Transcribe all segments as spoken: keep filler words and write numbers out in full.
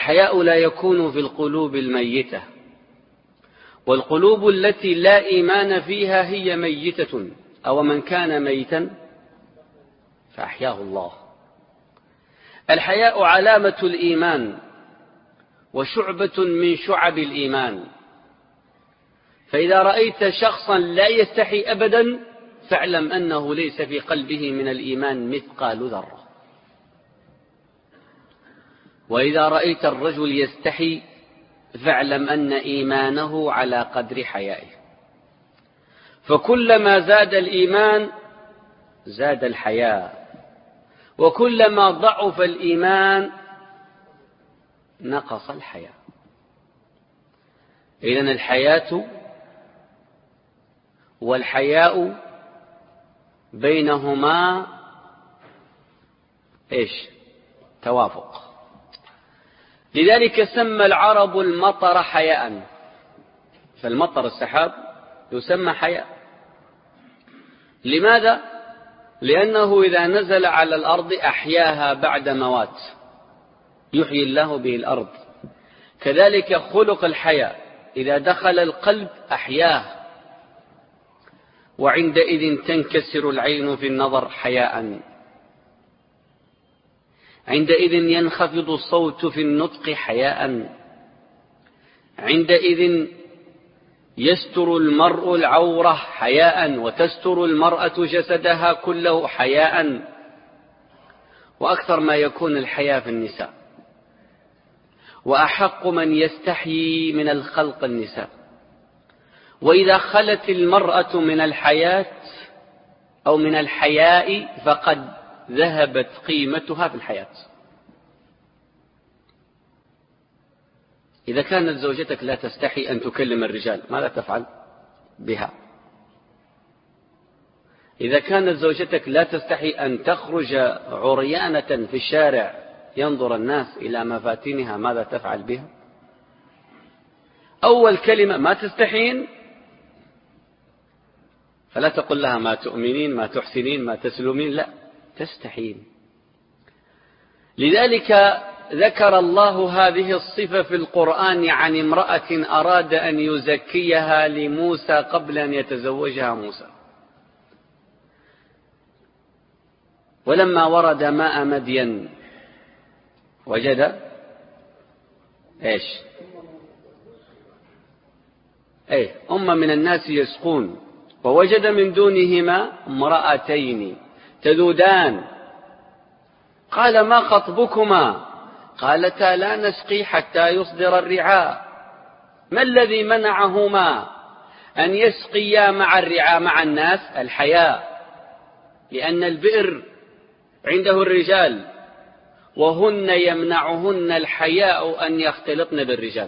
الحياء لا يكون في القلوب الميتة، والقلوب التي لا إيمان فيها هي ميتة. أو من كان ميتا فأحياه الله. الحياء علامة الإيمان وشعبة من شعب الإيمان، فإذا رأيت شخصا لا يستحي أبدا فاعلم أنه ليس في قلبه من الإيمان مثقال ذرة. وإذا رأيت الرجل يستحي فاعلم أن إيمانه على قدر حيائه. فكلما زاد الإيمان زاد الحياء، وكلما ضعف الإيمان نقص الحياء. إذن الحياة والحياء بينهما إيش؟ توافق. لذلك سمى العرب المطر حياء، فالمطر السحاب يسمى حياء. لماذا؟ لأنه إذا نزل على الأرض أحياها بعد موات، يحيي الله به الأرض. كذلك خلق الحياء، إذا دخل القلب أحياه، وعندئذ تنكسر العين في النظر حياء، عندئذ ينخفض الصوت في النطق حياء، عندئذ يستر المرء العورة حياء، وتستر المرأة جسدها كله حياء. وأكثر ما يكون الحياء في النساء، وأحق من يستحيي من الخلق النساء. وإذا خلت المرأة من الحياة أو من الحياء فقد ذهبت قيمتها في الحياة. إذا كانت زوجتك لا تستحي أن تكلم الرجال ماذا تفعل بها؟ إذا كانت زوجتك لا تستحي أن تخرج عريانة في الشارع ينظر الناس إلى مفاتنها ماذا تفعل بها؟ أول كلمة ما تستحين، فلا تقل لها ما تؤمنين ما تحسنين ما تسلمين، لا، تستحين. لذلك ذكر الله هذه الصفة في القرآن عن امرأة أراد أن يزكيها لموسى قبل أن يتزوجها موسى. ولما ورد ماء مدين وجد ايش؟ ايه أم من الناس يسقون، ووجد من دونهما امرأتين تذودان، قال ما خطبكما؟ قالتا لا نسقي حتى يصدر الرعاء. ما الذي منعهما أن يسقيا مع الرعاء مع الناس؟ الحياء، لأن البئر عنده الرجال، وهن يمنعهن الحياء أن يختلطن بالرجال.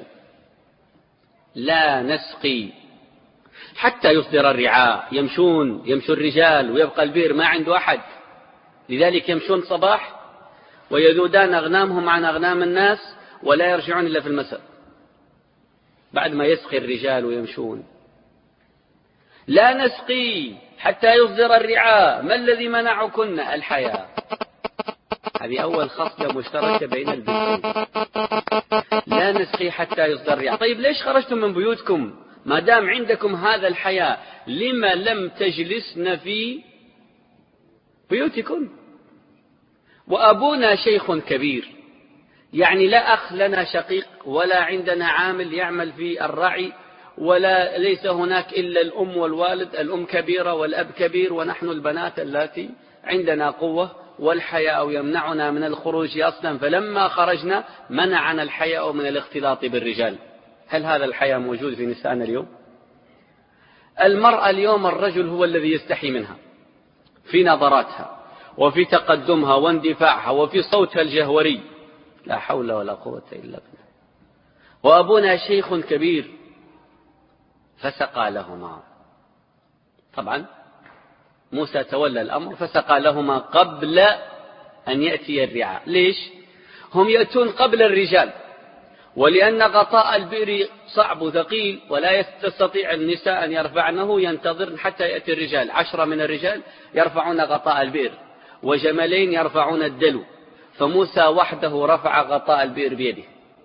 لا نسقي حتى يصدر الرعاء، يمشون يمشوا الرجال ويبقى البئر ما عنده أحد، لذلك يمشون صباح ويذودان أغنامهم عن أغنام الناس ولا يرجعون إلا في المساء بعد ما يسقي الرجال ويمشون. لا نسقي حتى يصدر الرعاء. ما الذي منعكن؟ الحياء. هذه أول خصلة مشتركة بين البيتين. لا نسقي حتى يصدر الرعاء. طيب ليش خرجتم من بيوتكم ما دام عندكم هذا الحياء؟ لما لم تجلسن في بيوتكم؟ وأبونا شيخ كبير، يعني لا أخ لنا شقيق، ولا عندنا عامل يعمل في الرعي، ولا ليس هناك إلا الأم والوالد. الأم كبيرة والأب كبير، ونحن البنات اللاتي عندنا قوة، والحياء يمنعنا من الخروج أصلا. فلما خرجنا منعنا الحياء من الاختلاط بالرجال. هل هذا الحياء موجود في نسائنا اليوم؟ المرأة اليوم الرجل هو الذي يستحي منها في نظراتها وفي تقدمها واندفاعها وفي صوتها الجهوري. لا حول ولا قوة إلا بالله. وأبونا شيخ كبير فسقى لهما. طبعا موسى تولى الأمر فسقى لهما قبل أن يأتي الرعاء. ليش؟ هم يأتون قبل الرجال، ولأن غطاء البئر صعب وثقيل ولا تستطيع النساء أن يرفعنه، ينتظر حتى يأتي الرجال. عشرة من الرجال يرفعون غطاء البئر، وجملين يرفعون الدلو، فموسى وحده رفع غطاء البئر بيده.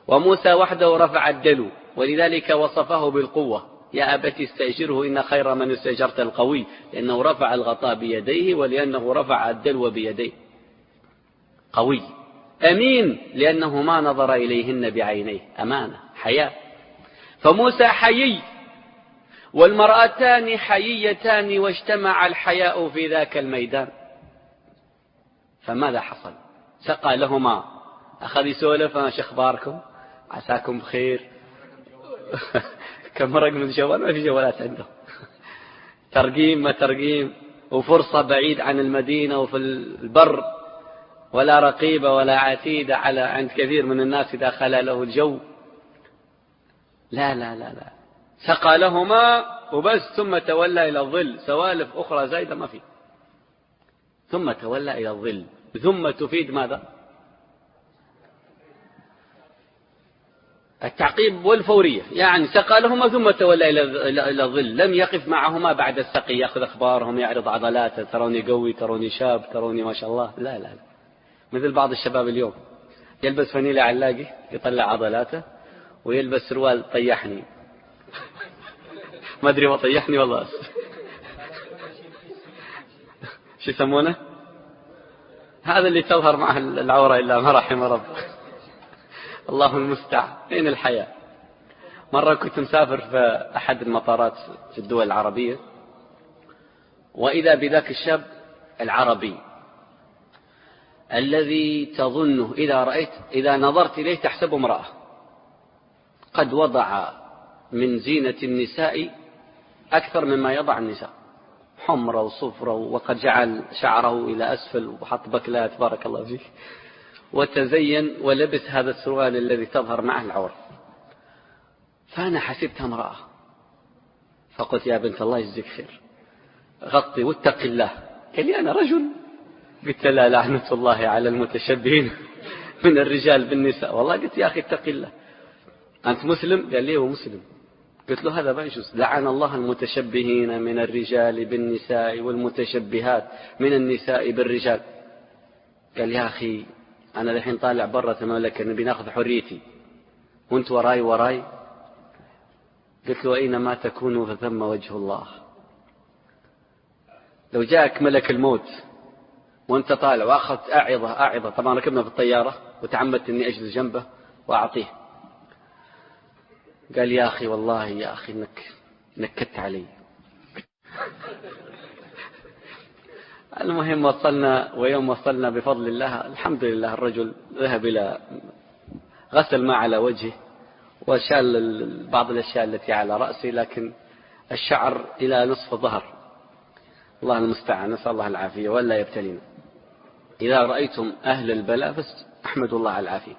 وموسى وحده رفع الدلو، ولذلك وصفه بالقوة: يا أبت استأجره إن خير من استأجرت القوي، لأنه رفع الغطاء بيديه ولأنه رفع الدلو بيديه. قوي. أمين، لأنه ما نظر إليهن بعينيه، أمانة، حياة. فموسى حيي، والمرأتان حييتان، واجتمع الحياء في ذاك الميدان. فماذا حصل؟ سقى لهما، أخذ يسولف: أنا شو أخباركم؟ عساكم بخير. كم رقم الجوال؟ ما في جوالات عنده. ترقيم ما ترقيم، وفرصة بعيد عن المدينة وفي البر، ولا رقيبة ولا عتيدة على عند كثير من الناس إذا خلا له الجو. لا لا لا لا، سقى لهما وبس، ثم تولى إلى الظل. سوالف أخرى زايدة ما في. ثم تولى إلى الظل. ثم تفيد ماذا؟ التعقيب والفورية، يعني سقى لهما ثم تولى إلى الظل. لم يقف معهما بعد السقي يأخذ أخبارهم، يعرض عضلاته: تروني قوي، تروني شاب، تروني ما شاء الله. لا لا لا، مثل بعض الشباب اليوم يلبس فانيلة علاقي يطلع عضلاته، ويلبس سروال طيحني. ما أدري ما طيحني والله. شو يسمونه؟ هذا اللي تظهر معه العورة إلا ما رحم رب. الله المستعان. أين الحياة؟ مرة كنت مسافر في أحد المطارات في الدول العربية، وإذا بذاك الشاب العربي الذي تظنه إذا رأيت إذا نظرت إليه تحسبه امرأة، قد وضع من زينة النساء أكثر مما يضع النساء، حمرة وصفرة، وقد جعل شعره إلى أسفل وحط بكلات، بارك الله فيك، وتزين ولبس هذا السروال الذي تظهر معه العورة. فأنا حسبتها امرأة، فقلت: يا بنت الله يجزيك خير، غطي واتق الله. قال لي: أنا رجل. قلت: لا، لعنة الله على المتشبهين من الرجال بالنساء. والله قلت: يا أخي اتق الله، أنت مسلم؟ قال لي: هو مسلم. قلت له: هذا ما يجوز، لعن الله المتشبهين من الرجال بالنساء والمتشبهات من النساء بالرجال. قال: يا أخي أنا الحين طالع برة المملكة، نبي ناخذ حريتي، وانت وراي وراي. قلت له: أينما تكونوا فثم وجه الله. لو جاءك ملك الموت وانت طالع واخذت أعظة أعظة، طبعا ركبنا في الطيارة وتعمدت اني اجلس جنبه واعطيه. قال: يا أخي والله يا أخي إنك نكدت علي. المهم وصلنا، ويوم وصلنا بفضل الله الحمد لله الرجل ذهب إلى غسل ما على وجهه وشال بعض الأشياء التي على رأسه، لكن الشعر إلى نصف ظهر. الله المستعان، نسأل الله العافية ولا يبتلينا. إذا رأيتم أهل البلاء فاحمدوا الله على العافية.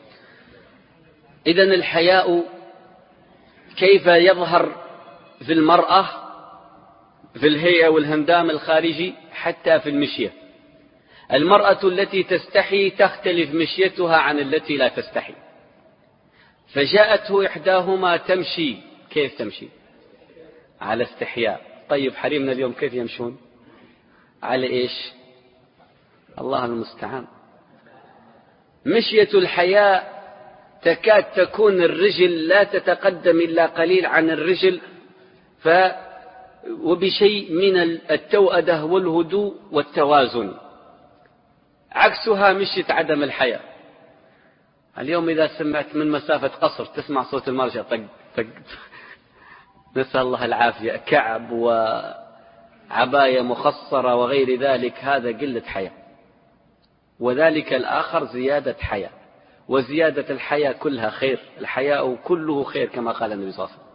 إذن الحياء كيف يظهر في المرأة في الهيئة والهندام الخارجي حتى في المشية؟ المرأة التي تستحي تختلف مشيتها عن التي لا تستحي. فجاءته إحداهما تمشي، كيف تمشي؟ على استحياء. طيب حريمنا اليوم كيف يمشون؟ على إيش؟ الله المستعان. مشية الحياء تكاد تكون الرجل لا تتقدم إلا قليل عن الرجل، ف وبشيء من التوأدة والهدوء والتوازن، عكسها مشية عدم الحياء. اليوم إذا سمعت من مسافة قصر تسمع صوت المرجع طق طق، نسأل الله العافية، كعب وعباية مخصرة وغير ذلك، هذا قلة حياء. وذلك الآخر زيادة حياء، وزيادة الحياء كلها خير، الحياء كله خير كما قال النبي صلى الله عليه وسلم.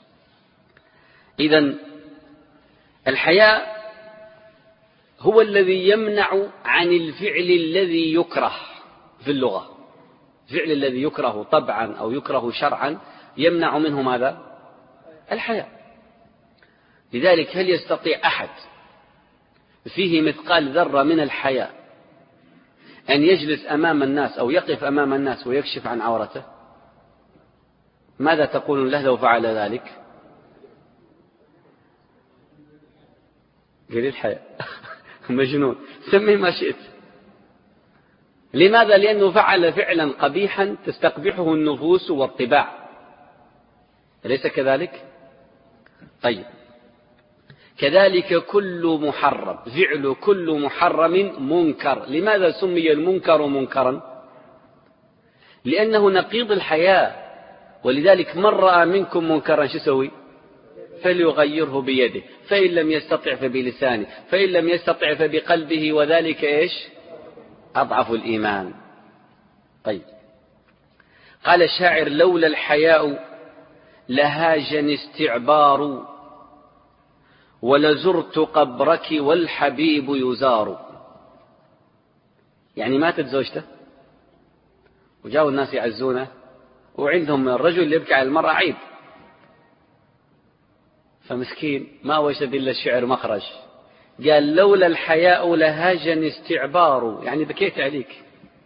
إذن الحياء هو الذي يمنع عن الفعل الذي يكره في اللغة. الفعل الذي يكره طبعا أو يكره شرعا يمنع منه ماذا؟ الحياء. لذلك هل يستطيع أحد فيه مثقال ذرة من الحياء أن يجلس أمام الناس أو يقف أمام الناس ويكشف عن عورته؟ ماذا تقولون له لو فعل ذلك؟ قليل الحياء، مجنون، سميه ما شئت. لماذا؟ لأنه فعل فعلا قبيحا تستقبحه النفوس والطباع، أليس كذلك؟ طيب، كذلك كل محرم، فعل كل محرم منكر. لماذا سمي المنكر منكرا؟ لأنه نقيض الحياة. ولذلك من رأى منكم منكرا شو يسوي؟ فليغيره بيده، فإن لم يستطع فبلسانه، فإن لم يستطع فبقلبه، وذلك إيش؟ أضعف الإيمان. طيب، قال الشاعر: لولا الحياء لهاجني استعبار، ولزرت قبرك والحبيب يزار. يعني ماتت زوجته وجاءوا الناس يعزونه، وعندهم الرجل اللي يبكي على المرأة عيب، فمسكين ما وجد إلا الشعر مخرج، قال: لولا الحياء لهاجني استعبار، يعني بكيت عليك.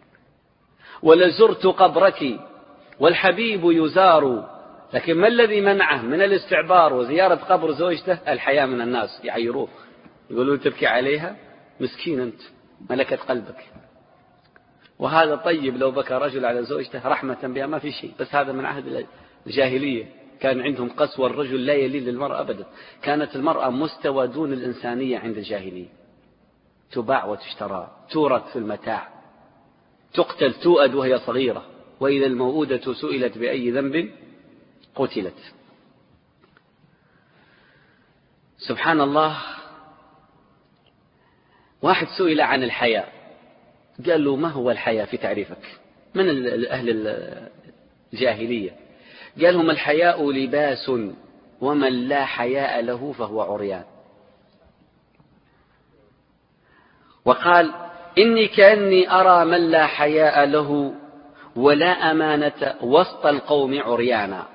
ولزرت قبرك والحبيب يزار. لكن ما الذي منعه من الاستعبار وزيارة قبر زوجته؟ الحياء من الناس، يعيروه، يقولون تبكي عليها، مسكين أنت، ملكت قلبك. وهذا طيب لو بكى رجل على زوجته رحمة بها ما في شيء، بس هذا من عهد الجاهلية، كان عندهم قسوة، الرجل لا يلين للمرأة أبدا، كانت المرأة مستوى دون الإنسانية عند الجاهلية، تباع وتشترى، تورث في المتاع، تقتل تؤد وهي صغيرة، وإذا الموءودة سئلت بأي ذنب قتلت. سبحان الله. واحد سئل عن الحياء، قال له: ما هو الحياء في تعريفك؟ من أهل الجاهلية. قال لهم: الحياء لباس، ومن لا حياء له فهو عريان. وقال: إني كأني أرى من لا حياء له ولا أمانة وسط القوم عريانا.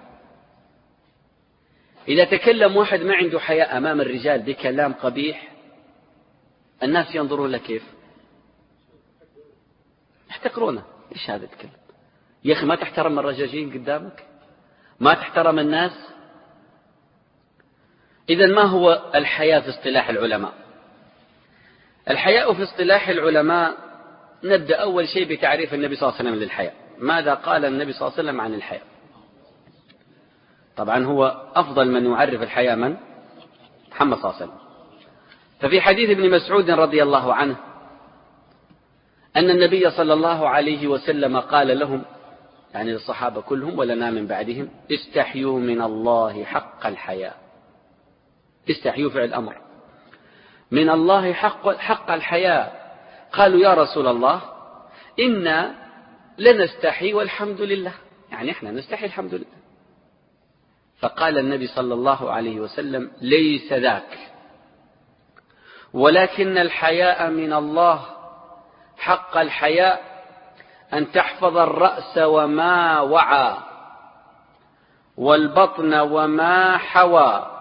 إذا تكلم واحد ما عنده حياء أمام الرجال بكلام قبيح، الناس ينظرون له كيف؟ يحتقرونه. إيش هذا الكلام يا أخي؟ ما تحترم الرجاجين قدامك؟ ما تحترم الناس؟ إذن ما هو الحياء في اصطلاح العلماء؟ الحياء في اصطلاح العلماء، نبدأ أول شيء بتعريف النبي صلى الله عليه وسلم للحياء. ماذا قال النبي صلى الله عليه وسلم عن الحياء؟ طبعا هو أفضل من يعرف الحياء من؟ محمد صلى الله عليه وسلم. ففي حديث ابن مسعود رضي الله عنه أن النبي صلى الله عليه وسلم قال لهم، يعني للصحابة كلهم ولنا من بعدهم: استحيوا من الله حق الحياء. استحيوا فعل أمر، من الله حق, حق الحياء. قالوا: يا رسول الله، إنا لنستحي والحمد لله، يعني إحنا نستحي الحمد لله. فقال النبي صلى الله عليه وسلم: ليس ذاك، ولكن الحياء من الله حق الحياء أن تحفظ الرأس وما وعى، والبطن وما حوى،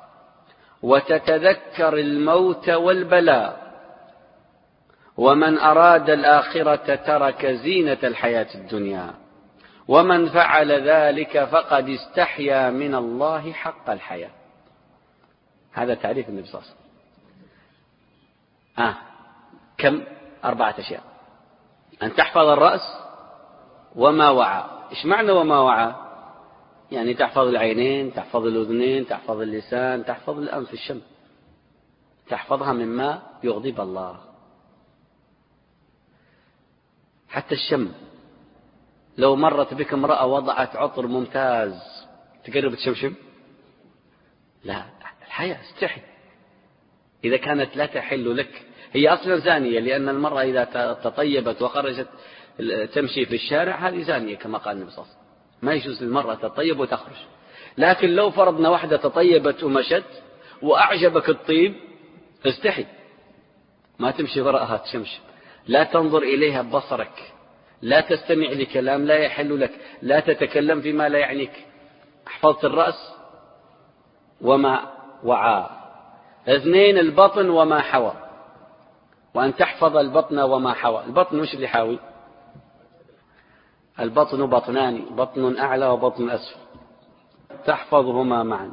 وتتذكر الموت والبلاء، ومن أراد الآخرة ترك زينة الحياة الدنيا، ومن فعل ذلك فقد استحيا من الله حق الحياة. هذا تعريف النبي صلى الله عليه وسلم. آه. كم؟ أربعة أشياء: أن تحفظ الرأس وما وعى. إيش معنى وما وعى؟ يعني تحفظ العينين، تحفظ الأذنين، تحفظ اللسان، تحفظ الأنف، الشم، تحفظها مما يغضب الله. حتى الشم، لو مرت بك امرأة وضعت عطر ممتاز تقرب تشمشم؟ لا، الحياة استحي. إذا كانت لا تحل لك، هي أصلا زانية، لأن المرأة إذا تطيبت وخرجت تمشي في الشارع هذه زانية كما قال النبي صلى الله عليه وسلم، ما يجوز للمرأة تطيب وتخرج. لكن لو فرضنا واحدة تطيبت ومشت وأعجبك الطيب، استحي، ما تمشي وراءها تشمشم، لا تنظر إليها ببصرك، لا تستمع لكلام لا يحل لك، لا تتكلم فيما لا يعنيك. احفظت الرأس وما وعى. اثنين، البطن وما حوى، وأن تحفظ البطن وما حوى. البطن وش اللي حاوي؟ البطن بطنان، بطن أعلى وبطن أسفل، تحفظهما معا.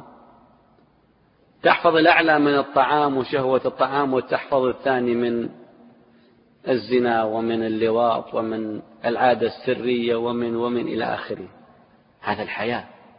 تحفظ الأعلى من الطعام وشهوة الطعام، وتحفظ الثاني من الزنا ومن اللواط ومن العادة السرية ومن ومن إلى آخره. هذا الحياء.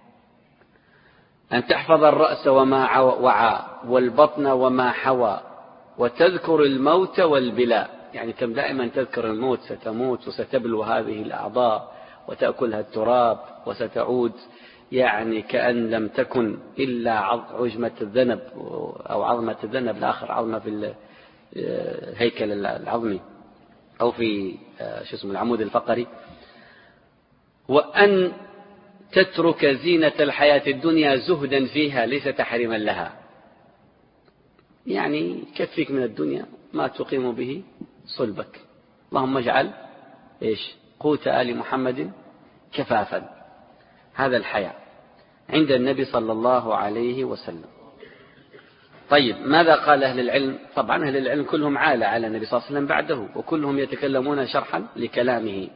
أن تحفظ الرأس وما وعى والبطن وما حوى وتذكر الموت والبلاء، يعني كم دائما تذكر الموت، ستموت وستبلو هذه الأعضاء وتأكلها التراب وستعود يعني كأن لم تكن إلا عجمة الذنب أو عظمة الذنب الآخر، عظمة في الهيكل العظمي أو في شو اسمه العمود الفقري. وأن تترك زينة الحياة الدنيا زهدا فيها ليس تحريما لها، يعني كفيك من الدنيا ما تقيم به صلبك. اللهم اجعل إيش قوت آل محمد كفافا. هذا الحياء عند النبي صلى الله عليه وسلم. طيب ماذا قال أهل العلم؟ طبعا أهل العلم كلهم عالة على النبي صلى الله عليه وسلم بعده، وكلهم يتكلمون شرحا لكلامه.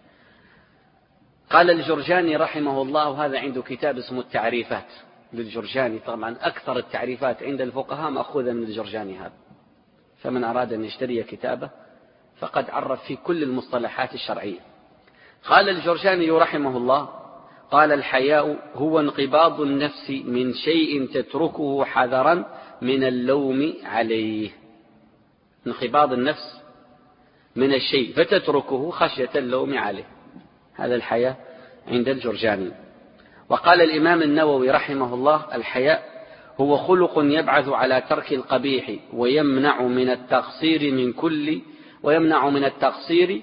قال الجرجاني رحمه الله، وهذا عنده كتاب اسمه التعريفات للجرجاني، طبعا أكثر التعريفات عند الفقهاء مأخوذة من الجرجاني هذا، فمن أراد أن يشتري كتابه فقد عرف في كل المصطلحات الشرعية. قال الجرجاني رحمه الله، قال الحياء هو انقباض النفس من شيء تتركه حذرا من اللوم عليه. انقباض النفس من الشيء فتتركه خشية اللوم عليه، هذا الحياء عند الجرجاني. وقال الإمام النووي رحمه الله، الحياء هو خلق يبعث على ترك القبيح ويمنع من التقصير من كل ويمنع من التقصير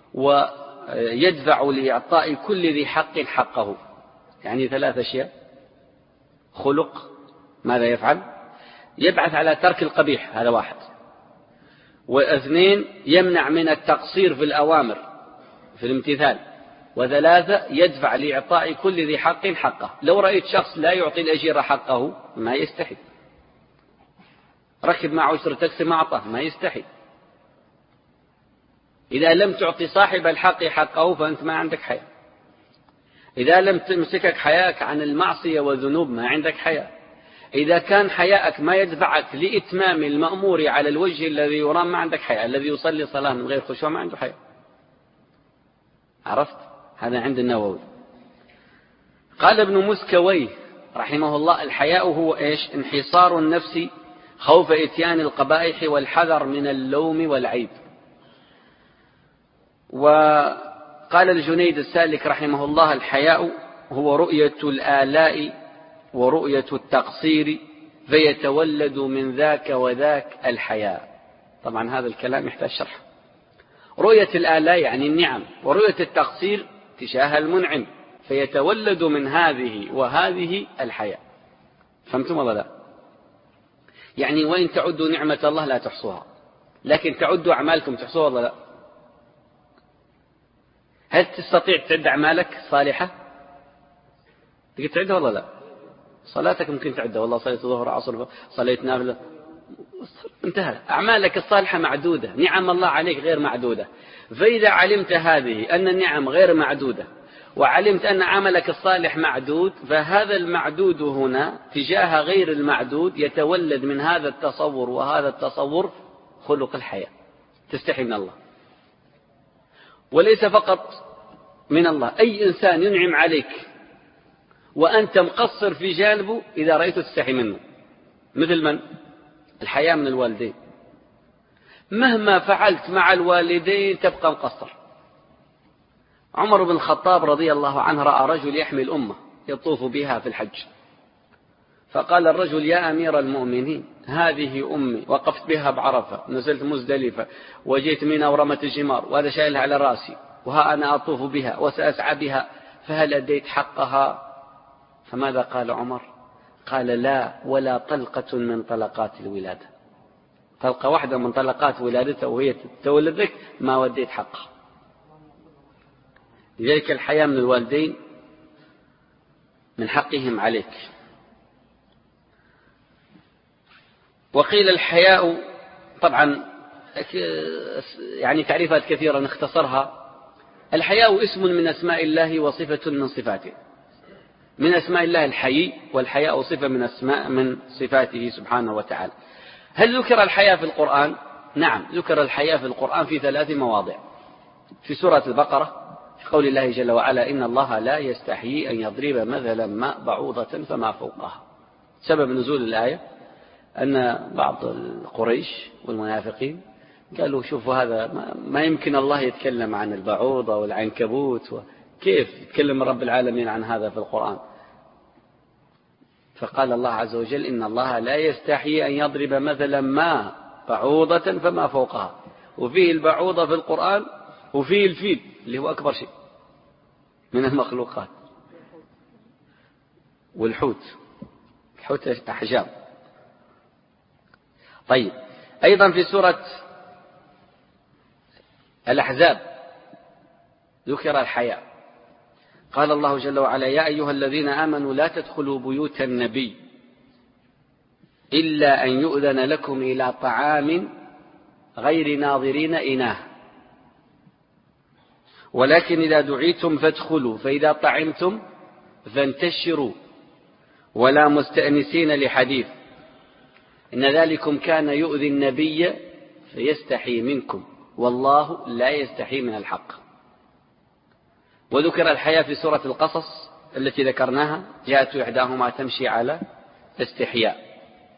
ويدفع لإعطاء كل ذي حق حقه. يعني ثلاث أشياء: خلق ماذا يفعل؟ يبعث على ترك القبيح، هذا واحد. واثنين يمنع من التقصير في الأوامر في الامتثال. وثلاثة يدفع لإعطاء كل ذي حق حقه. لو رأيت شخص لا يعطي الأجير حقه ما يستحي، ركب مع عشر تاكسي ما أعطاه ما يستحي. إذا لم تعطي صاحب الحق حقه فأنت ما عندك حياء. إذا لم تمسكك حياءك عن المعصية والذنوب ما عندك حياء. إذا كان حياءك ما يدفعك لإتمام المأمور على الوجه الذي يرام ما عندك حياء. الذي يصلي صلاة من غير خشوع ما عنده حياء. عرفت؟ هذا عند النووي. قال ابن مسكويه رحمه الله، الحياء هو إيش؟ انحصار النفس خوف إتيان القبائح والحذر من اللوم والعيب. وقال الجنيد السالك رحمه الله، الحياء هو رؤية الآلاء ورؤية التقصير فيتولد من ذاك وذاك الحياء. طبعا هذا الكلام يحتاج شرح. رؤية الآلاء يعني النعم، ورؤية التقصير تجاه المنعم، فيتولد من هذه وهذه الحياء. فهمتم ولا لا؟ يعني وإن تعدوا نعمة الله لا تحصوها، لكن تعدوا أعمالكم تحصوها ولا لا؟ هل تستطيع تعد أعمالك صالحة؟ تقدر تعدها ولا لا؟ صلاتك ممكن تعدها، والله صليت ظهر عصر صليت نافلة، انتهى. أعمالك الصالحة معدودة، نعم الله عليك غير معدودة. فإذا علمت هذه أن النعم غير معدودة وعلمت أن عملك الصالح معدود، فهذا المعدود هنا تجاه غير المعدود يتولد من هذا التصور، وهذا التصور خلق الحياة. تستحي من الله، وليس فقط من الله. أي إنسان ينعم عليك وأنت مقصر في جانبه إذا رأيته تستحي منه. مثل من؟ الحياة من الوالدين. مهما فعلت مع الوالدين تبقى مقصر. عمر بن الخطاب رضي الله عنه رأى رجل يحمل أمه يطوف بها في الحج، فقال الرجل: يا أمير المؤمنين، هذه أمي، وقفت بها بعرفة، نزلت مزدلفة، وجيت منى ورمت الجمار، وهذا شايلها على رأسي، وها أنا أطوف بها وسأسعى بها، فهل أديت حقها؟ فماذا قال عمر؟ قال: لا ولا طلقة من طلقات الولادة. طلقة واحدة من طلقات ولادتها وهي تولد لك ما وديت حقها. لذلك الحياة من الوالدين من حقهم عليك. وقيل الحياء طبعا يعني تعريفات كثيرة نختصرها. الحياء اسم من أسماء الله وصفة من صفاته. من أسماء الله الحي، والحياء صفة من أسماء من صفاته سبحانه وتعالى. هل ذكر الحياء في القرآن؟ نعم، ذكر الحياء في القرآن في ثلاث مواضع. في سورة البقرة في قول الله جل وعلا: إن الله لا يستحيي أن يضرب مثلا ما بعوضة فما فوقها. سبب نزول الآية أن بعض القريش والمنافقين قالوا: شوفوا هذا ما يمكن الله يتكلم عن البعوضة والعنكبوت، كيف يتكلم رب العالمين عن هذا في القرآن؟ فقال الله عز وجل: إن الله لا يستحيي أن يضرب مثلا ما بعوضة فما فوقها. وفيه البعوضة في القرآن وفيه الفيل اللي هو أكبر شيء من المخلوقات، والحوت، الحوت أحجام. طيب، أيضا في سورة الأحزاب ذكر الحياء. قال الله جل وعلا: يا أيها الذين آمنوا لا تدخلوا بيوت النبي إلا أن يؤذن لكم إلى طعام غير ناظرين إناه ولكن إذا دعيتم فادخلوا فإذا طعمتم فانتشروا ولا مستأنسين لحديث إن ذلكم كان يؤذي النبي فيستحي منكم والله لا يستحي من الحق. وذكر الحياء في سورة القصص التي ذكرناها: جاءت إحداهما تمشي على استحياء.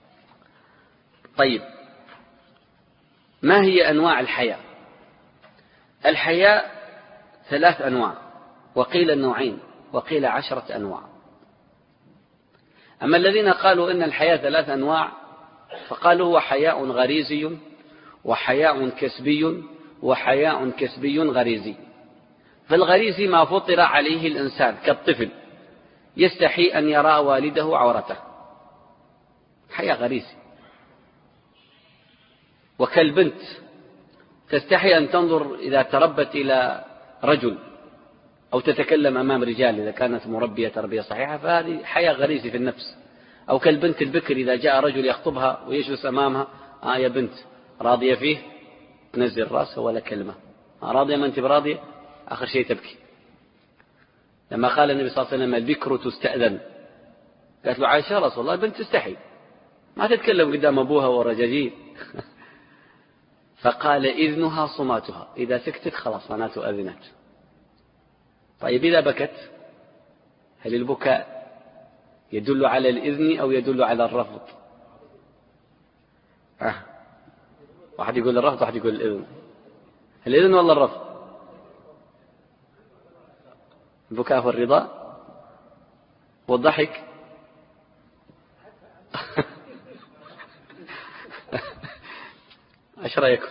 طيب، ما هي أنواع الحياء؟ الحياء ثلاث أنواع، وقيل النوعين، وقيل عشرة أنواع. أما الذين قالوا إن الحياء ثلاث أنواع فقالوا: هو حياء غريزي وحياء كسبي وحياء كسبي غريزي. فالغريزي ما فطر عليه الإنسان كالطفل يستحي أن يرى والده عورته، حياء غريزي. وكالبنت تستحي أن تنظر إذا تربت إلى رجل أو تتكلم أمام رجال إذا كانت مربية تربية صحيحة، فهذه حياء غريزي في النفس. أو كالبنت البكر إذا جاء رجل يخطبها ويجلس أمامها: آه يا بنت، راضية فيه؟ تنزل رأسه ولا كلمة. آه راضية؟ ما أنت براضية؟ آخر شيء تبكي. لما قال النبي صلى الله عليه وسلم: البكر تستأذن، قالت له عائشة: يا رسول الله البنت تستحي ما تتكلم قدام أبوها والرجاجيل. فقال: إذنها صماتها، إذا سكتت خلاص معناته أذنت. طيب، إذا بكت هل البكاء يدل على الإذن أو يدل على الرفض؟ أه. واحد يقول الرفض واحد يقول الإذن. الإذن ولا الرفض؟ البكاء هو الرضا والضحك ايش رايكم؟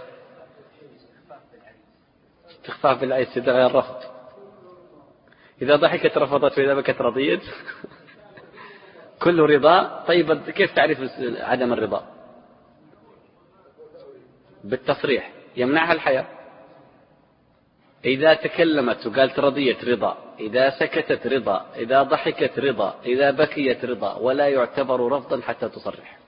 استخفاف بالعيس تدعي الرفض. اذا ضحكت رفضت واذا بكت رضيت. كله رضا. طيب، كيف تعرف عدم الرضا؟ بالتصريح يمنعها الحياء. إذا تكلمت وقالت رضيت رضا، إذا سكتت رضا، إذا ضحكت رضا، إذا بكيت رضا، ولا يعتبر رفضا حتى تصرح.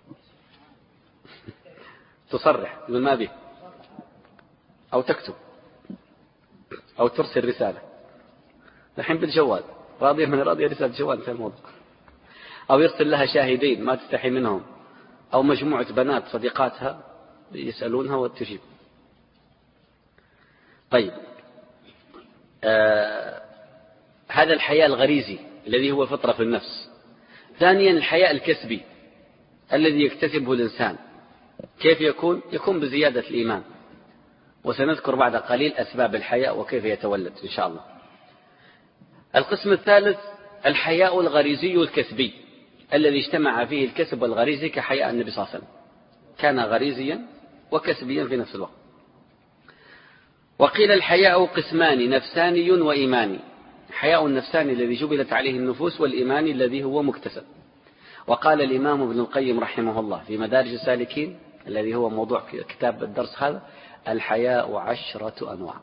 تصرح يقول ما به، أو تكتب، أو ترسل رسالة الحين بالجوال: راضية من راضية، رسالة جوال في الموضوع. أو يرسل لها شاهدين ما تستحي منهم، أو مجموعة بنات صديقاتها يسألونها وتجيب. طيب، آه هذا الحياء الغريزي الذي هو فطرة في النفس. ثانيا، الحياء الكسبي الذي يكتسبه الإنسان. كيف يكون؟ يكون بزيادة الإيمان، وسنذكر بعد قليل أسباب الحياء وكيف يتولد إن شاء الله. القسم الثالث الحياء الغريزي الكسبي الذي اجتمع فيه الكسب والغريزي كحياء النبي صلى الله عليه وسلم، كان غريزيا وكسبيا في نفس الوقت. وقيل الحياء قسمان: نفساني وإيماني. حياء النفساني الذي جبلت عليه النفوس، والإيماني الذي هو مكتسب. وقال الإمام ابن القيم رحمه الله في مدارج السالكين الذي هو موضوع كتاب الدرس هذا: الحياء عشرة أنواع.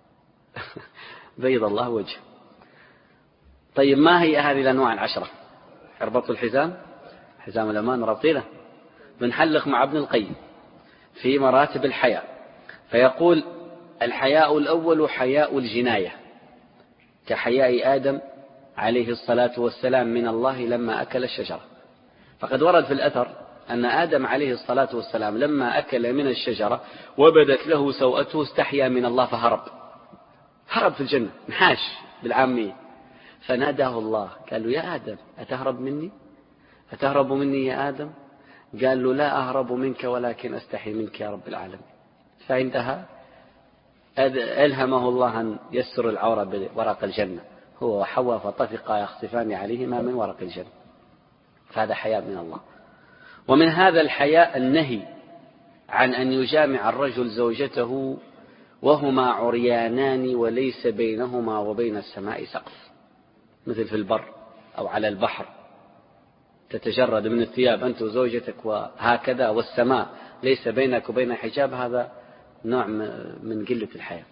بيض الله وجه. طيب، ما هي هذه الأنواع العشرة؟ اربطوا الحزام، حزام الأمان ربطينه. بنحلق مع ابن القيم في مراتب الحياء، فيقول: الحياء الأول حياء الجناية، كحياء آدم عليه الصلاة والسلام من الله لما أكل الشجرة. فقد ورد في الأثر أن آدم عليه الصلاة والسلام لما أكل من الشجرة وبدت له سوءته استحيا من الله فهرب، هرب في الجنة، نحاش بالعامية. فناداه الله قال له يا آدم أتهرب مني؟ أتهرب مني يا آدم؟ قال له لا أهرب منك ولكن أستحي منك يا رب العالمين. فعندها ألهمه الله أن يسر العورة بورق الجنة، هو وحواء فطفقا يخصفان عليهما من ورق الجنة. فهذا حياء من الله. ومن هذا الحياء النهي عن أن يجامع الرجل زوجته وهما عريانان وليس بينهما وبين السماء سقف، مثل في البر أو على البحر تتجرد من الثياب أنت وزوجتك وهكذا، والسماء ليس بينك وبين حجاب، هذا نوع من قلة الحياء.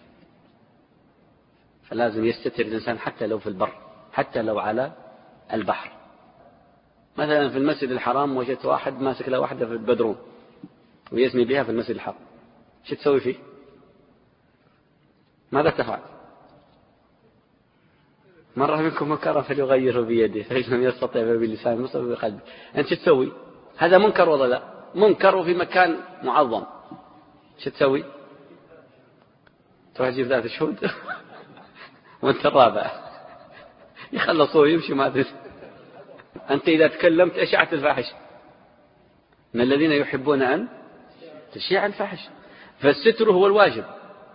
فلازم يستتر الإنسان حتى لو في البر، حتى لو على البحر. مثلا في المسجد الحرام وجدت واحد ماسك له واحدة في البدروم ويزني بها في المسجد الحرام، شو تسوي فيه؟ ماذا تفعل؟ مرة منكم منكرا فليغيره بيده فإن لم يستطع فبلسانه مصاب بقلبه. أنت شو تسوي؟ هذا منكر ولا لا؟ منكر وفي مكان معظم، شو تسوي؟ تروح تجيب ذات شهود وانت الرابع يخلصوه يمشي ما تدري. أنت إذا تكلمت أشعت الفاحش، من الذين يحبون أن تشيع الفاحش، فالستر هو الواجب.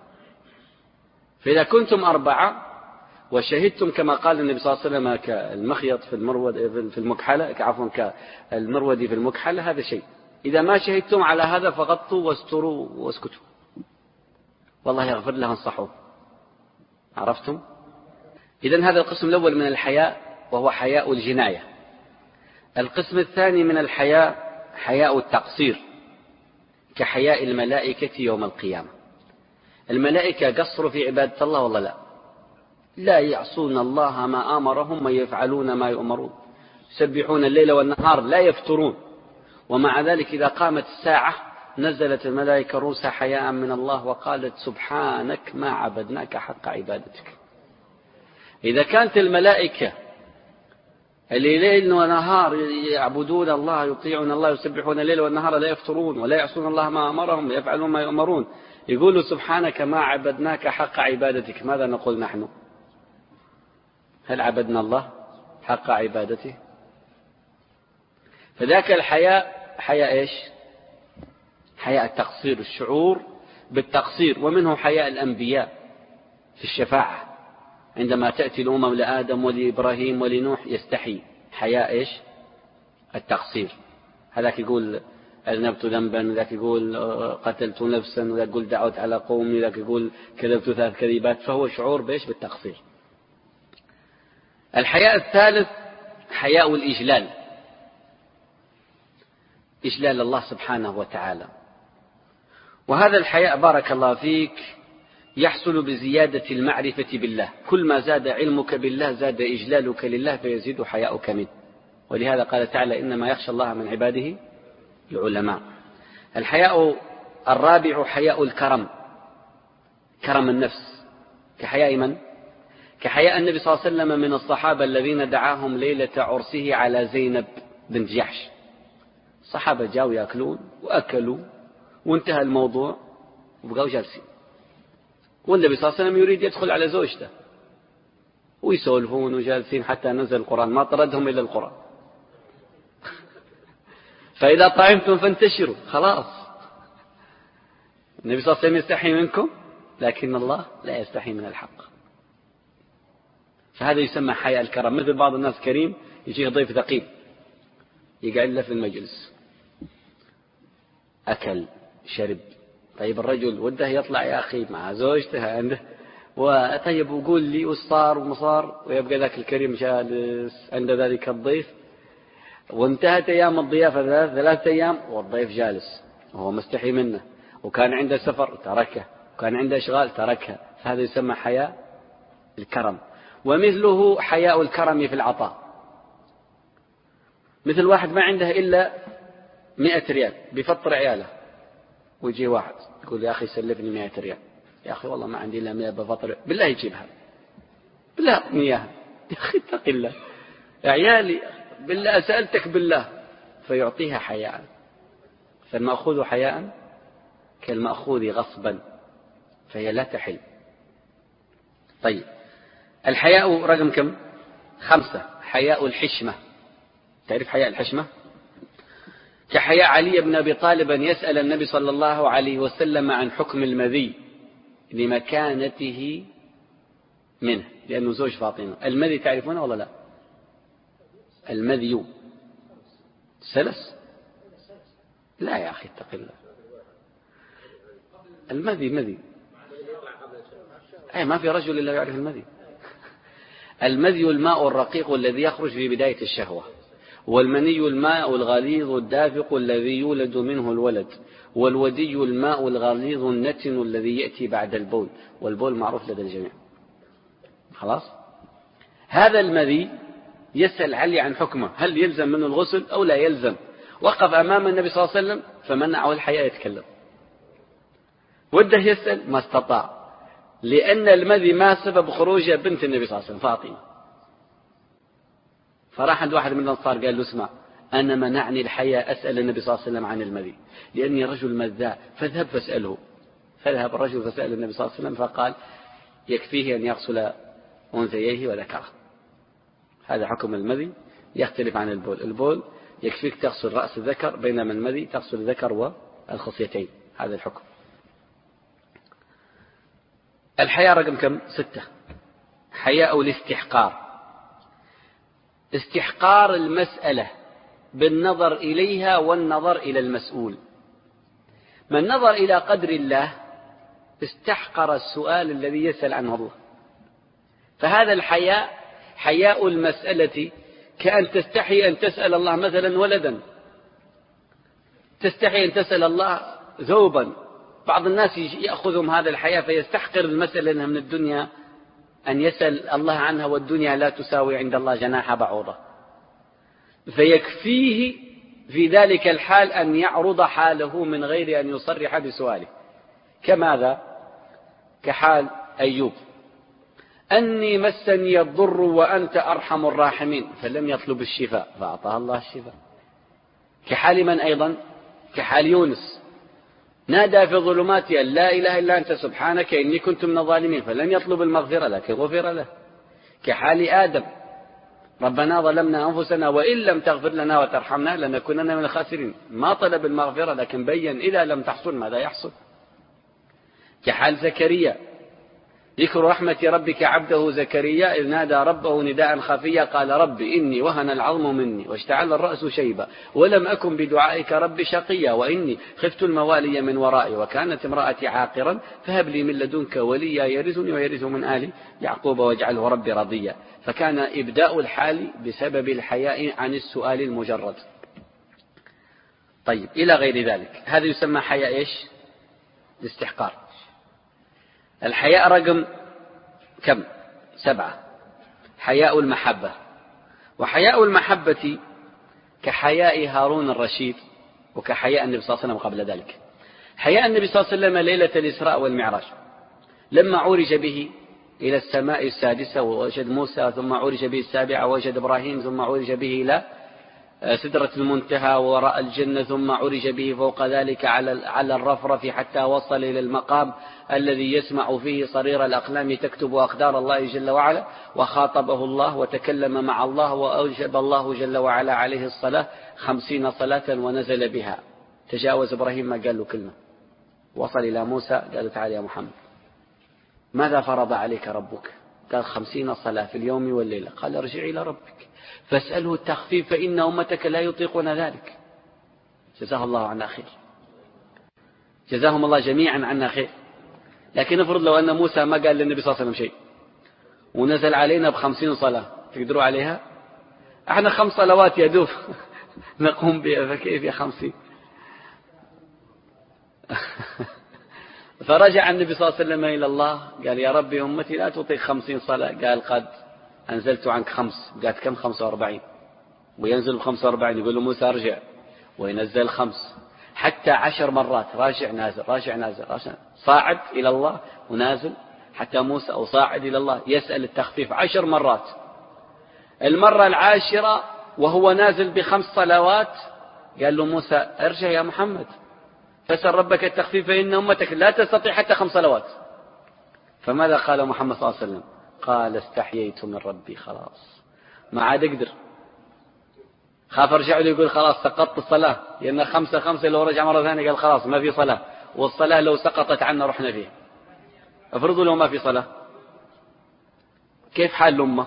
فإذا كنتم أربعة وشهدتم كما قال النبي صلى الله عليه وسلم كالمخيط في المرود في المكحلة، عفوا كالمرودي في المكحلة، هذا شيء. إذا ما شهدتم على هذا فغطوا واستروا واسكتوا، والله يغفر له انصحوا. عرفتم؟ إذن هذا القسم الأول من الحياء وهو حياء الجناية. القسم الثاني من الحياء حياء التقصير، كحياء الملائكة يوم القيامة. الملائكة قصروا في عبادة الله والله لا لا يعصون الله ما آمرهم ويفعلون ما يؤمرون، يسبحون الليل والنهار لا يفترون. ومع ذلك إذا قامت الساعة نزلت الملائكة روسا حياء من الله وقالت سبحانك ما عبدناك حق عبادتك. إذا كانت الملائكة اللي ليل ونهار يعبدون الله يطيعون الله يسبحون الليل والنهار لا يفترون ولا يعصون الله ما أمرهم ويفعلون ما يؤمرون، يقولوا سبحانك ما عبدناك حق عبادتك، ماذا نقول نحن؟ هل عبدنا الله حق عبادته؟ فذاك الحياء حياء إيش؟ حياء التقصير، الشعور بالتقصير. ومنه حياء الأنبياء في الشفاعة، عندما تأتي الأمم لآدم ولإبراهيم ولنوح يستحي، حياء إيش؟ التقصير. هذاك يقول أذنبت ذنبا، وذاك يقول قتلت نفسا، وذاك يقول دعوت على قومي، وذاك يقول كذبت ثلاث كذبات. فهو شعور بإيش؟ بالتقصير. الحياء الثالث حياء الإجلال، إجلال الله سبحانه وتعالى. وهذا الحياء بارك الله فيك يحصل بزيادة المعرفة بالله، كل ما زاد علمك بالله زاد إجلالك لله فيزيد حياؤك منه. ولهذا قال تعالى إنما يخشى الله من عباده العلماء. الحياء الرابع حياء الكرم، كرم النفس، كحياء من؟ كحياء النبي صلى الله عليه وسلم من الصحابة الذين دعاهم ليلة عرسه على زينب بنت جحش. الصحابة جاءوا يأكلون وأكلوا وانتهى الموضوع وبقوا جالسين، والنبي صلى الله عليه وسلم يريد يدخل على زوجته ويسولفون وجالسين حتى نزل القرآن، ما طردهم إلا القرآن. فإذا طعمتم فانتشروا، خلاص. النبي صلى الله عليه وسلم يستحي منكم لكن الله لا يستحي من الحق. فهذا يسمى حياء الكرم. مثل بعض الناس كريم يجيه ضيف ثقيل يقعد له في المجلس، أكل شرب، طيب الرجل وده يطلع يا أخي مع زوجته عنده، وطيب وقول لي وصار ومصار، ويبقى ذاك الكريم جالس عند ذلك الضيف، وانتهت أيام الضيافة ثلاث ثلاث أيام والضيف جالس وهو مستحي منه، وكان عنده سفر تركه، وكان عنده إشغال تركها. فهذا يسمى حياء الكرم. ومثله حياء الكرم في العطاء، مثل واحد ما عنده إلا مئة ريال بيفطر عياله، ويجي واحد يقول يا أخي سلفني مئة ريال، يا أخي والله ما عندي إلا مئة بفطر، بالله يجيبها، بالله مياها، يا أخي اتق الله يا عيالي، بالله سألتك بالله، فيعطيها حياء. فالمأخوذ حياء كالمأخوذ غصبا، فهي لا تحل. طيب، الحياء رقم كم؟ خمسة. حياء الحشمة. تعرف حياء الحشمة؟ كحياء علي بن أبي طالب أن يسأل النبي صلى الله عليه وسلم عن حكم المذي لمكانته منه، لأنه زوج فاطمة. المذي تعرفونه ولا لا؟ المذي سلس؟ لا يا أخي اتق الله. المذي مذي، أي ما في رجل إلا يعرف المذي. المذي الماء الرقيق الذي يخرج في بداية الشهوة، والمني الماء الغليظ الدافق الذي يولد منه الولد، والودي الماء الغليظ النتن الذي يأتي بعد البول، والبول معروف لدى الجميع. خلاص؟ هذا المذي يسأل علي عن حكمه، هل يلزم منه الغسل أو لا يلزم؟ وقف أمام النبي صلى الله عليه وسلم فمنعه الحياء يتكلم. وده يسأل ما استطاع، لأن المذي ما سبب خروج بنت النبي صلى الله عليه وسلم فاطمة. فراح عند واحد من الأنصار قال له اسمع، أنا منعني الحياء أسأل النبي صلى الله عليه وسلم عن المذي لأني رجل مذاع، فاذهب فاسأله. فذهب الرجل فسأل النبي صلى الله عليه وسلم فقال يكفيه أن يغسل أنثييه وذكره. هذا حكم المذي، يختلف عن البول. البول يكفيك تغسل رأس الذكر، بينما المذي تغسل الذكر والخصيتين. هذا الحكم. الحياء رقم كم؟ ستة. حياء الاستحقار. استحقار المسألة بالنظر إليها والنظر إلى المسؤول. من نظر إلى قدر الله استحقر السؤال الذي يسأل عنه الله. فهذا الحياء حياء المسألة، كأن تستحي أن تسأل الله مثلا ولدا، تستحي أن تسأل الله ذوبا. بعض الناس يأخذهم هذا الحياء فيستحقر المسألة أنها من الدنيا أن يسأل الله عنها، والدنيا لا تساوي عند الله جناح بعوضة. فيكفيه في ذلك الحال أن يعرض حاله من غير أن يصرح بسؤاله. كماذا؟ كحال أيوب، أني مسني الضر وأنت أرحم الراحمين، فلم يطلب الشفاء فأعطاه الله الشفاء. كحال من أيضا؟ كحال يونس، نادى في الظلمات أن لا إله إلا أنت سبحانك إني كنت من الظالمين، فلم يطلب المغفرة لكن غفر له. كحال آدم، ربنا ظلمنا أنفسنا وإن لم تغفر لنا وترحمنا لنكونن من الخاسرين، ما طلب المغفرة لكن بين إذا لم تحصل ماذا يحصل. كحال زكريا، ذكر رحمة ربك عبده زكريا إذ نادى ربه نداء خفيا قال رب إني وهن العظم مني واشتعل الرأس شيبا ولم أكن بدعائك رب شقيا وإني خفت الموالي من ورائي وكانت امرأتي عاقرا فهب لي من لدنك وليا يرثني ويرث من آل يعقوب واجعله ربي رضيا. فكان إبداء الحال بسبب الحياء عن السؤال المجرد. طيب، إلى غير ذلك. هذا يسمى حياء إيش؟ الاستحقار. الحياء رقم كم؟ سبعة. حياء المحبة. وحياء المحبة كحياء هارون الرشيد وكحياء النبي صلى الله عليه وسلم قبل ذلك. حياء النبي صلى الله عليه وسلم ليلة الإسراء والمعراج لما عرج به إلى السماء السادسة ووجد موسى، ثم عرج به السابعة ووجد إبراهيم، ثم عرج به إلى سدرة المنتهى وراء الجنة، ثم عرج به فوق ذلك على على الرفرف حتى وصل إلى المقام الذي يسمع فيه صرير الأقلام تكتب أقدار الله جل وعلا، وخاطبه الله وتكلم مع الله وأوجب الله جل وعلا عليه الصلاة خمسين صلاة ونزل بها. تجاوز إبراهيم ما قال له كلمة، وصل إلى موسى قال تعالى يا محمد ماذا فرض عليك ربك؟ قال خمسين صلاة في اليوم والليلة. قال ارجع إلى ربك فاسأله التخفيف فإن أمتك لا يطيقون ذلك. جزاه الله عنا خير، جزاهم الله جميعا عنا خير. لكن افرض لو أن موسى ما قال للنبي صلى الله عليه وسلم شيء ونزل علينا بخمسين صلاة، تقدروا عليها؟ احنا خمس صلوات يدوب نقوم بها، فكيف يا خمسين؟ فرجع النبي صلى الله عليه وسلم إلى الله قال يا ربي أمتي لا تطيق خمسين صلاة. قال قد أنزلت عنك خمس. قالت كم؟ خمسة وأربعين. وينزل بخمسة وأربعين يقول له موسى ارجع وينزل خمس، حتى عشر مرات راجع نازل راجع نازل راجع، صاعد إلى الله ونازل، حتى موسى أو صاعد إلى الله يسأل التخفيف عشر مرات. المرة العاشرة وهو نازل بخمس صلوات قال له موسى ارجع يا محمد فاسأل ربك التخفيف فإن أمتك لا تستطيع حتى خمس صلوات. فماذا قال محمد صلى الله عليه وسلم؟ قال استحييت من ربي خلاص ما عاد أقدر، خاف ارجع له يقول خلاص سقطت الصلاة، لأن خمسة خمسة لو رجع مرة ثانية قال خلاص ما في صلاة، والصلاة لو سقطت عنا رحنا فيه. افرضوا لو ما في صلاة كيف حال الأمة؟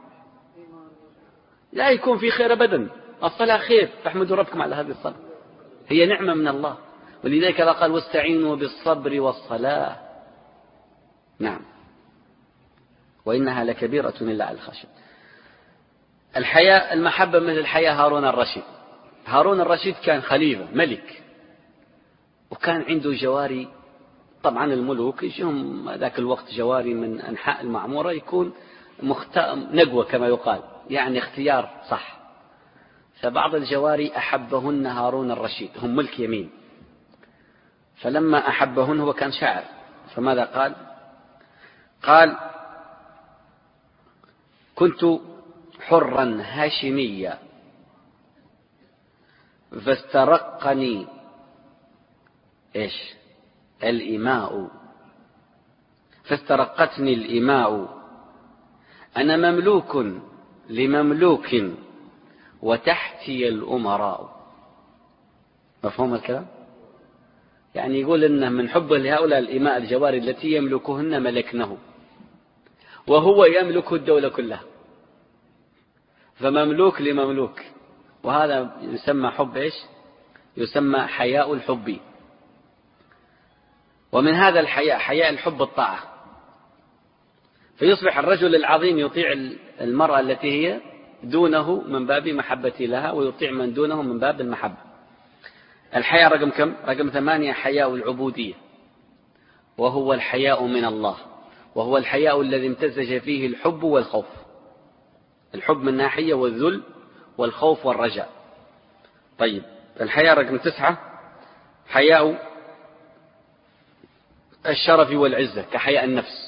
لا يكون في خير أبدا. الصلاة خير، فاحمدوا ربكم على هذه الصلاة، هي نعمة من الله. ولذلك قال واستعينوا بالصبر والصلاة. نعم وإنها لكبيرة إلا على الخاشعين. الحياء المحبة مثل الحياء هارون الرشيد. هارون الرشيد كان خليفة ملك، وكان عنده جواري. طبعا الملوك يجيهم ذاك الوقت جواري من أنحاء المعمورة، يكون مخت... نقوة كما يقال، يعني اختيار صح. فبعض الجواري أحبهن هارون الرشيد، هم ملك يمين. فلما أحبهن هو كان شاعر، فماذا قال؟ قال كنت حرا هاشميا فاسترقني إيش الإماء، فاسترقتني الإماء أنا مملوك لمملوك وتحتي الأمراء. مفهوم الكلام؟ يعني يقول إنه من حبه لهؤلاء الإماء الجواري التي يملكهن ملكنه، وهو يملك الدولة كلها، فمملوك لمملوك. وهذا يسمى حب إيش؟ يسمى حياء الحب. ومن هذا الحياء حياء الحب الطاعة، فيصبح الرجل العظيم يطيع المرأة التي هي دونه من باب محبته لها، ويطيع من دونه من باب المحبة. الحياء رقم كم؟ رقم ثمانية حياء العبودية، وهو الحياء من الله، وهو الحياء الذي امتزج فيه الحب والخوف. الحب من ناحية والذل، والخوف والرجاء. طيب الحياء رقم تسعة حياء الشرف والعزة كحياء النفس،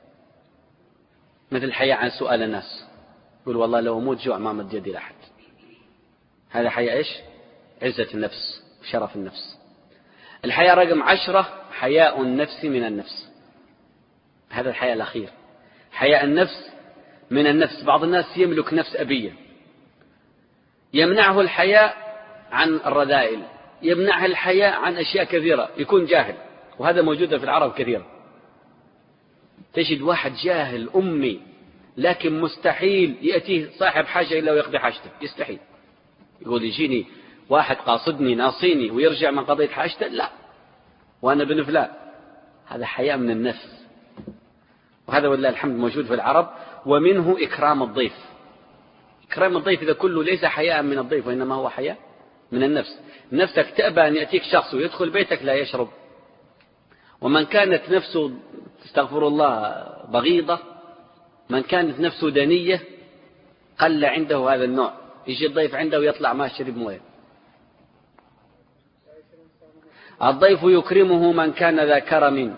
مثل الحياء عن سؤال الناس، يقول والله لو أموت جوع ما مد يدي لأحد. هذا حياء إيش؟ عزة النفس وشرف النفس. الحياء رقم عشرة حياء النفس من النفس. هذا الحياء الأخير، حياء النفس من النفس. بعض الناس يملك نفس أبية، يمنعه الحياء عن الرذائل، يمنعه الحياء عن أشياء كثيرة، يكون جاهل. وهذا موجود في العرب كثيرا. تجد واحد جاهل أمي لكن مستحيل يأتيه صاحب حاجة إلا ويقضي حاجته، يستحيل. يقول يجيني واحد قاصدني ناصيني ويرجع من قضية حاجته، لا وأنا بن فلان. هذا حياء من النفس، وهذا والله الحمد موجود في العرب. ومنه إكرام الضيف. إكرام الضيف إذا كله ليس حياء من الضيف، وإنما هو حياء من النفس. نفسك تأبى أن يأتيك شخص ويدخل بيتك لا يشرب. ومن كانت نفسه استغفر الله بغيضة، من كانت نفسه دنية، قل عنده هذا النوع. يجي الضيف عنده ويطلع ما شرب مويه. الضيف يكرمه من كان ذا كرم،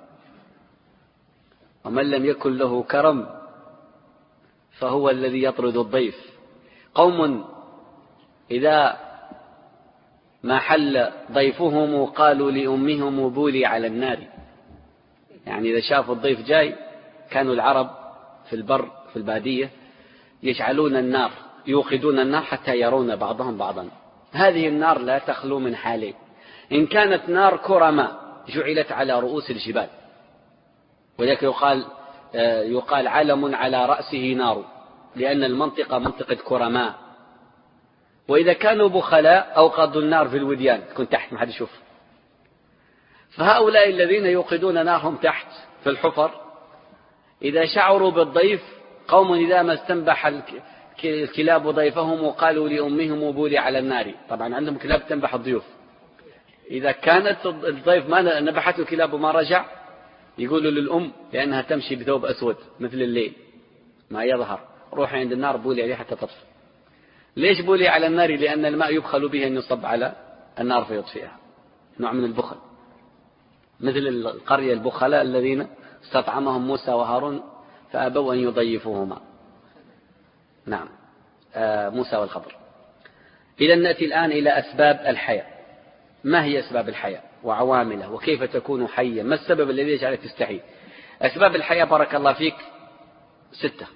ومن لم يكن له كرم فهو الذي يطرد الضيف. قوم إذا ما حل ضيفهم قالوا لأمهم بولي على النار. يعني إذا شافوا الضيف جاي، كانوا العرب في البر في البادية يجعلون النار، يوقدون النار حتى يرون بعضهم بعضا. هذه النار لا تخلو من حالين: إن كانت نار كرماء جعلت على رؤوس الجبال، ولذلك يقال يقال علم على رأسه نار، لأن المنطقة منطقة كرماء. وإذا كانوا بخلاء أوقدوا النار في الوديان، تكون تحت ما حد يشوف. فهؤلاء الذين يوقدون نارهم تحت في الحفر إذا شعروا بالضيف، قوم إذا ما استنبح الكلاب ضيفهم وقالوا لأمهم بولي على النار. طبعا عندهم كلاب تنبح الضيوف. إذا كانت الضيف ما نبحته الكلاب وما رجع، يقولوا للأم لأنها تمشي بثوب أسود مثل الليل ما يظهر، روحي عند النار بولي عليه حتى تطفئ. ليش بولي على النار؟ لأن الماء يبخل به أن يصب على النار فيطفئها، نوع من البخل، مثل القرية البخلاء الذين استطعمهم موسى وهارون فأبوا أن يضيفوهما. نعم، آه موسى والخضر. إذا نأتي الآن إلى أسباب الحياء. ما هي أسباب الحياء وعوامله وكيف تكون حيا؟ ما السبب الذي يجعلك تستحي؟ أسباب الحياء بارك الله فيك ستة.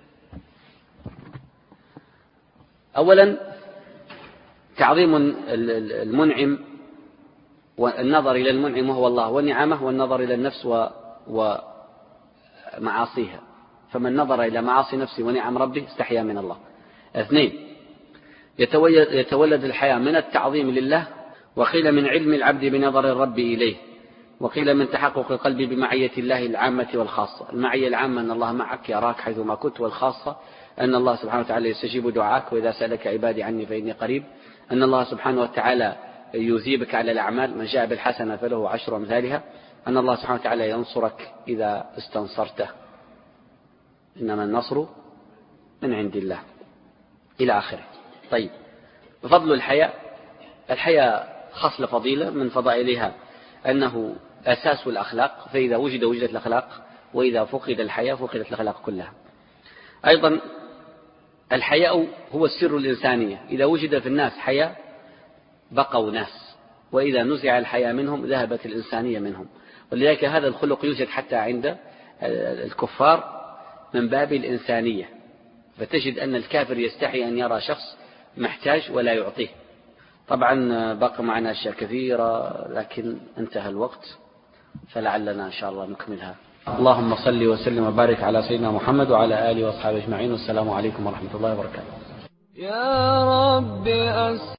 أولا تعظيم المنعم والنظر إلى المنعم وهو الله ونعمه، والنظر إلى النفس ومعاصيها، فمن نظر إلى معاصي نفسه ونعم ربه استحيا من الله. اثنين يتولد الحياء من التعظيم لله، وقيل من علم العبد بنظر الرب إليه، وقيل من تحقق القلب بمعية الله العامة والخاصة. المعية العامة أن الله معك يراك حيثما كنت، والخاصة أن الله سبحانه وتعالى يستجيب دعاك، وإذا سألك عبادي عني فإني قريب. أن الله سبحانه وتعالى يثيبك على الأعمال، من جاء بالحسنة فله عشر أمثالها. أن الله سبحانه وتعالى ينصرك إذا استنصرته، إنما النصر من عند الله، إلى آخره. طيب، فضل الحياء. الحياء خصلة فضيلة من فضائلها أنه أساس الأخلاق، فإذا وجد وجدت الأخلاق، وإذا فقد الحياء فقدت الأخلاق كلها. أيضا الحياء هو السر الإنسانية، إذا وجد في الناس حياء بقوا ناس، وإذا نزع الحياء منهم ذهبت الإنسانية منهم. ولذلك هذا الخلق يوجد حتى عند الكفار من باب الإنسانية، فتجد أن الكافر يستحي أن يرى شخص محتاج ولا يعطيه. طبعا بقى معنا أشياء كثيرة لكن انتهى الوقت، فلعلنا إن شاء الله نكملها. اللهم صل وسلم وبارك على سيدنا محمد وعلى آله وأصحابه أجمعين، والسلام عليكم ورحمة الله وبركاته. يا رب أس